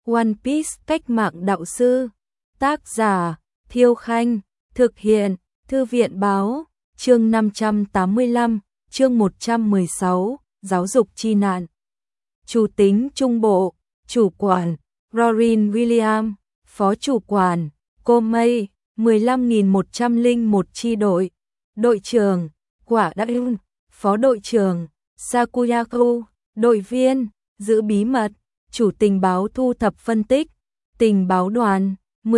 One Piece cách mạng đạo sư. Tác giả Thiêu Khanh. Thực hiện Thư viện Báo. Chương 585, chương 116, giáo dục chi nạn. Chủ tính Trung Bộ, chủ quản Rorin William, phó chủ quản Komei, 15.101 chi đội. Đội trưởng Quả Đắc, phó đội trưởng Sakuyaku, đội viên giữ bí mật, chủ tình báo thu thập phân tích, tình báo đoàn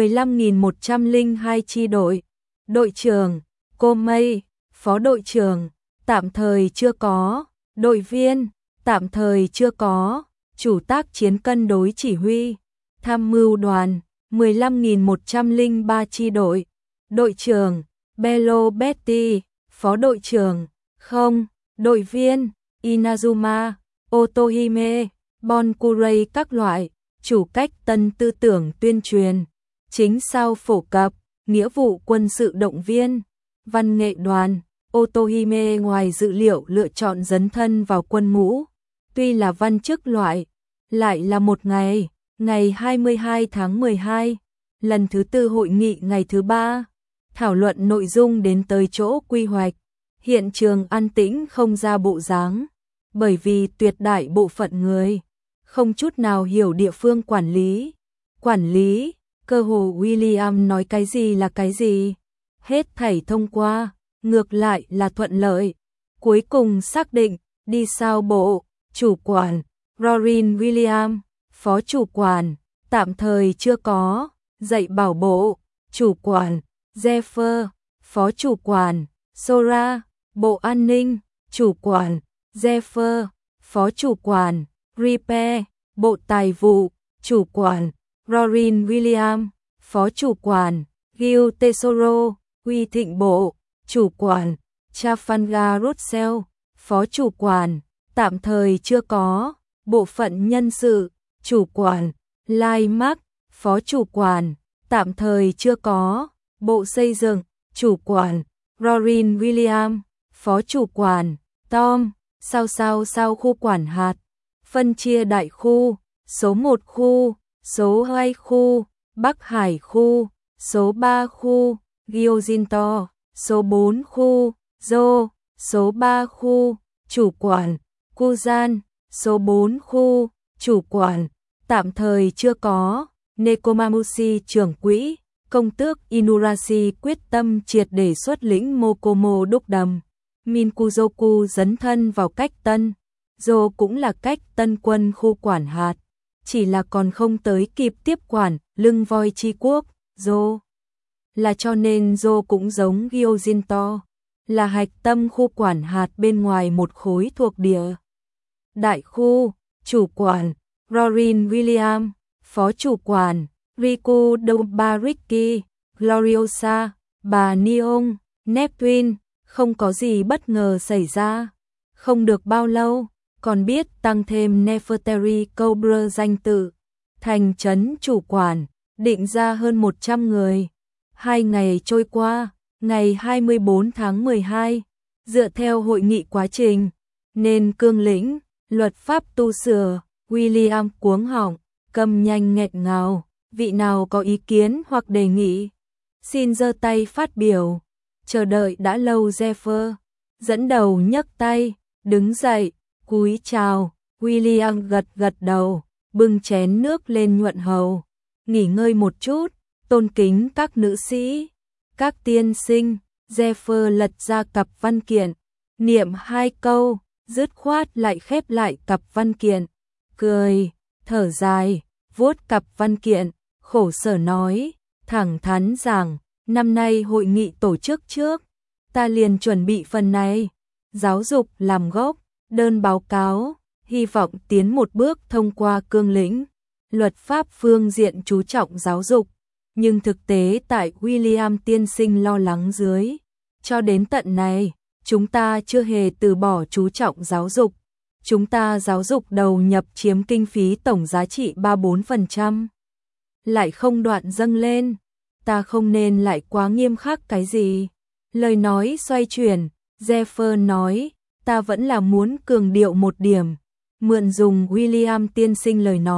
15.102 chi đội. Đội trưởng Komei, phó đội trưởng tạm thời chưa có, đội viên tạm thời chưa có, chủ tác chiến cân đối chỉ huy, tham mưu đoàn 15.103 chi đội. Đội trưởng Bello Betty, phó đội trưởng không, đội viên Inazuma, Otohime, Bonkurei các loại, chủ cách tân tư tưởng tuyên truyền, chính sao phổ cập, nghĩa vụ quân sự động viên, văn nghệ đoàn. Otohime ngoài dự liệu lựa chọn dấn thân vào quân ngũ, tuy là văn chức loại, lại là một ngày, ngày 22 tháng 12, lần thứ tư hội nghị ngày thứ 3, thảo luận nội dung đến tới chỗ quy hoạch, hiện trường an tĩnh không ra bộ dáng, bởi vì tuyệt đại bộ phận người không chút nào hiểu địa phương quản lý. Quản lý, cơ hồ William nói cái gì là cái gì, hết thảy thông qua, ngược lại là thuận lợi. Cuối cùng xác định, đi sao bộ, chủ quản, Rorin William, phó chủ quản, tạm thời chưa có, dạy bảo bộ, chủ quản, Zephyr, phó chủ quản, Sora, bộ an ninh, chủ quản, Zephyr, phó chủ quản, Repair, bộ tài vụ, chủ quản, Rorin William, phó chủ quản, Gil Tesoro, Huy Thịnh bộ, chủ quản, Trafalgar Russell, phó chủ quản, tạm thời chưa có, bộ phận nhân sự, chủ quản, Lai Mark, phó chủ quản, tạm thời chưa có, bộ xây dựng, chủ quản, Rorin William, phó chủ quản, Tom, sao khu quản hạt, phân chia đại khu, số 1 khu, số 2 khu, Bắc Hải khu, số 3 khu, Gyojinto, số 4 khu, Jo, số 3 khu, chủ quản, Kuzan, số 4 khu, chủ quản, tạm thời chưa có, Nekomamushi trưởng quỹ, công tước Inurashi quyết tâm triệt để xuất lĩnh Mokomo đúc đầm, Minkuzoku dấn thân vào cách tân, Jo cũng là cách tân quân khu quản hạt, chỉ là còn không tới kịp tiếp quản lưng voi chi quốc, Jo. Là cho nên Jo cũng giống Gyojinto, là hạch tâm khu quản hạt bên ngoài một khối thuộc địa. Đại khu, chủ quản, Rorin William, phó chủ quản, Riku Dobariki, Gloriosa, bà Neon, Neptune, không có gì bất ngờ xảy ra. Không được bao lâu, còn biết tăng thêm Nefertari Cobra danh tự, thành trấn chủ quản, định ra hơn 100 người. 2 ngày trôi qua, ngày 24 tháng 12, dựa theo hội nghị quá trình, nên cương lĩnh, luật pháp tu sửa, William cuống họng, câm nhanh nghẹn ngào, vị nào có ý kiến hoặc đề nghị, xin giơ tay phát biểu. Chờ đợi đã lâu Zephyr, dẫn đầu nhấc tay, đứng dậy, cúi chào, William gật đầu, bưng chén nước lên nhuận hầu, nghỉ ngơi một chút, tôn kính các nữ sĩ, các tiên sinh. Zephyr lật ra cặp văn kiện, niệm 2 câu, dứt khoát lại khép lại cặp văn kiện, cười, thở dài, vuốt cặp văn kiện, khổ sở nói, thẳng thắn rằng, năm nay hội nghị tổ chức trước, ta liền chuẩn bị phần này, giáo dục làm gốc, đơn báo cáo, hy vọng tiến một bước thông qua cương lĩnh, luật pháp phương diện chú trọng giáo dục, nhưng thực tế tại William tiên sinh lo lắng dưới, cho đến tận này, chúng ta chưa hề từ bỏ chú trọng giáo dục, chúng ta giáo dục đầu nhập chiếm kinh phí tổng giá trị 3-4%, lại không đoạn dâng lên, ta không nên lại quá nghiêm khắc cái gì. Lời nói xoay chuyển, Zephyr nói, ta vẫn là muốn cường điệu một điểm, mượn dùng William tiên sinh lời nói,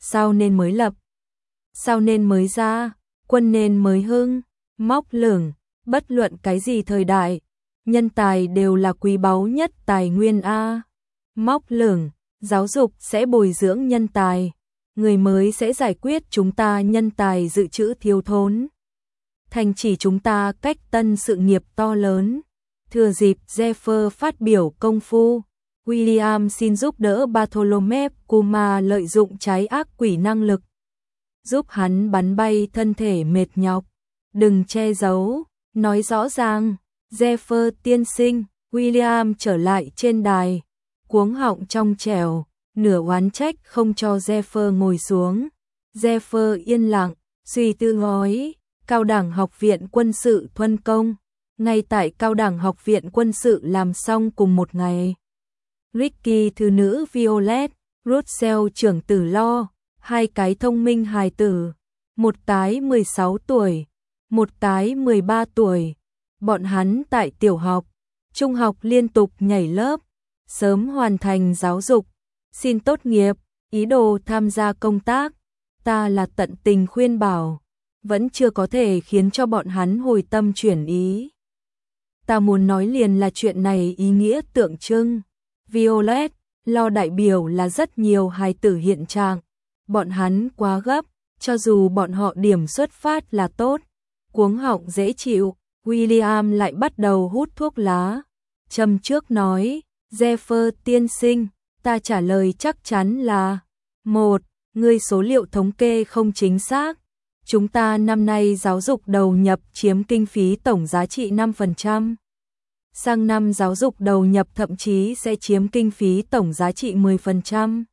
sao nên mới lập, sao nên mới ra, quân nên mới hưng, móc lửng, bất luận cái gì thời đại, nhân tài đều là quý báu nhất tài nguyên a. Móc lửng, giáo dục sẽ bồi dưỡng nhân tài, người mới sẽ giải quyết chúng ta nhân tài dự trữ thiếu thốn. Thành chỉ chúng ta cách tân sự nghiệp to lớn. Thừa dịp Zephyr phát biểu công phu, William xin giúp đỡ Bartholomew Kuma lợi dụng trái ác quỷ năng lực, giúp hắn bắn bay thân thể mệt nhọc. Đừng che giấu, nói rõ ràng. Zephyr tiên sinh, William trở lại trên đài, cuống họng trong trẻo, nửa oán trách không cho Zephyr ngồi xuống. Zephyr yên lặng, suy tư nói, Cao đẳng học viện quân sự thuần công, ngay tại Cao đẳng học viện quân sự làm xong cùng một ngày. Ricky thư nữ Violet, Russell trưởng tử Lo, hai cái thông minh hài tử, một cái 16 tuổi, một cái 13 tuổi. Bọn hắn tại tiểu học, trung học liên tục nhảy lớp, sớm hoàn thành giáo dục, xin tốt nghiệp, ý đồ tham gia công tác. Ta là tận tình khuyên bảo, vẫn chưa có thể khiến cho bọn hắn hồi tâm chuyển ý. Ta muốn nói liền là chuyện này ý nghĩa tượng trưng. Violet, Lo đại biểu là rất nhiều hài tử hiện trạng. Bọn hắn quá gấp, cho dù bọn họ điểm xuất phát là tốt, cuống họng dễ chịu. William lại bắt đầu hút thuốc lá. Châm trước nói, Zephyr tiên sinh, ta trả lời chắc chắn là 1. Ngươi số liệu thống kê không chính xác. Chúng ta năm nay giáo dục đầu nhập chiếm kinh phí tổng giá trị 5%. Sang năm giáo dục đầu nhập thậm chí sẽ chiếm kinh phí tổng giá trị 10%.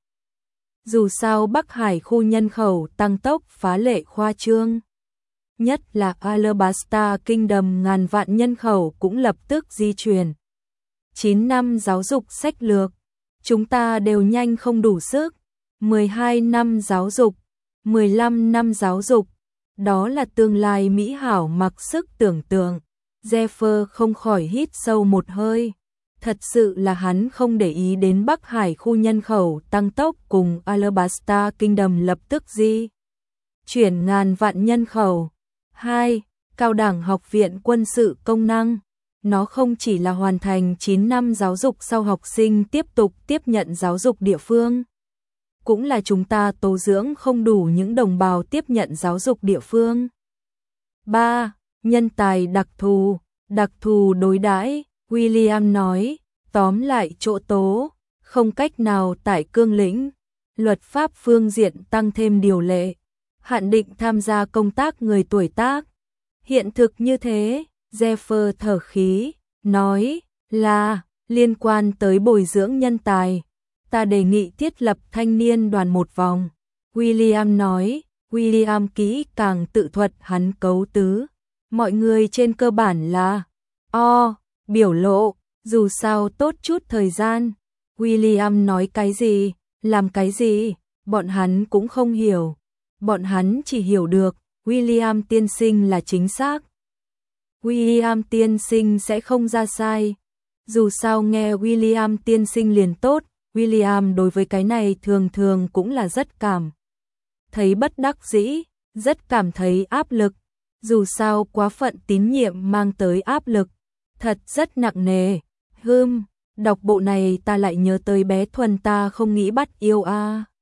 Dù sao Bắc Hải khu nhân khẩu tăng tốc phá lệ khoa trương. Nhất là Alabasta Kingdom ngàn vạn nhân khẩu cũng lập tức di chuyển. 9 năm giáo dục sách lược, chúng ta đều nhanh không đủ sức. 12 năm giáo dục, 15 năm giáo dục, đó là tương lai mỹ hảo mặc sức tưởng tượng. Zephyr không khỏi hít sâu một hơi. Thật sự là hắn không để ý đến Bắc Hải khu nhân khẩu tăng tốc cùng Alabasta Kingdom lập tức di chuyển ngàn vạn nhân khẩu. 2. Cao đẳng học viện quân sự công năng. Nó không chỉ là hoàn thành 9 năm giáo dục sau học sinh tiếp tục tiếp nhận giáo dục địa phương, cũng là chúng ta tố dưỡng không đủ những đồng bào tiếp nhận giáo dục địa phương. 3. Nhân tài đặc thù đối đãi. William nói, tóm lại chỗ tố, không cách nào tại cương lĩnh, luật pháp phương diện tăng thêm điều lệ, hạn định tham gia công tác người tuổi tác. Hiện thực như thế, Zephyr thở khí, nói là liên quan tới bồi dưỡng nhân tài. Ta đề nghị thiết lập thanh niên đoàn một vòng. William nói, William kỹ càng tự thuật hắn cấu tứ. Mọi người trên cơ bản là biểu lộ, dù sao tốt chút thời gian. William nói cái gì, làm cái gì, bọn hắn cũng không hiểu. Bọn hắn chỉ hiểu được, William tiên sinh là chính xác. William tiên sinh sẽ không ra sai. Dù sao nghe William tiên sinh liền tốt, William đối với cái này thường thường cũng là rất cảm thấy bất đắc dĩ, rất cảm thấy áp lực. Dù sao quá phận tín nhiệm mang tới áp lực, thật rất nặng nề. Đọc bộ này ta lại nhớ tới bé Thuần ta không nghĩ bắt yêu a.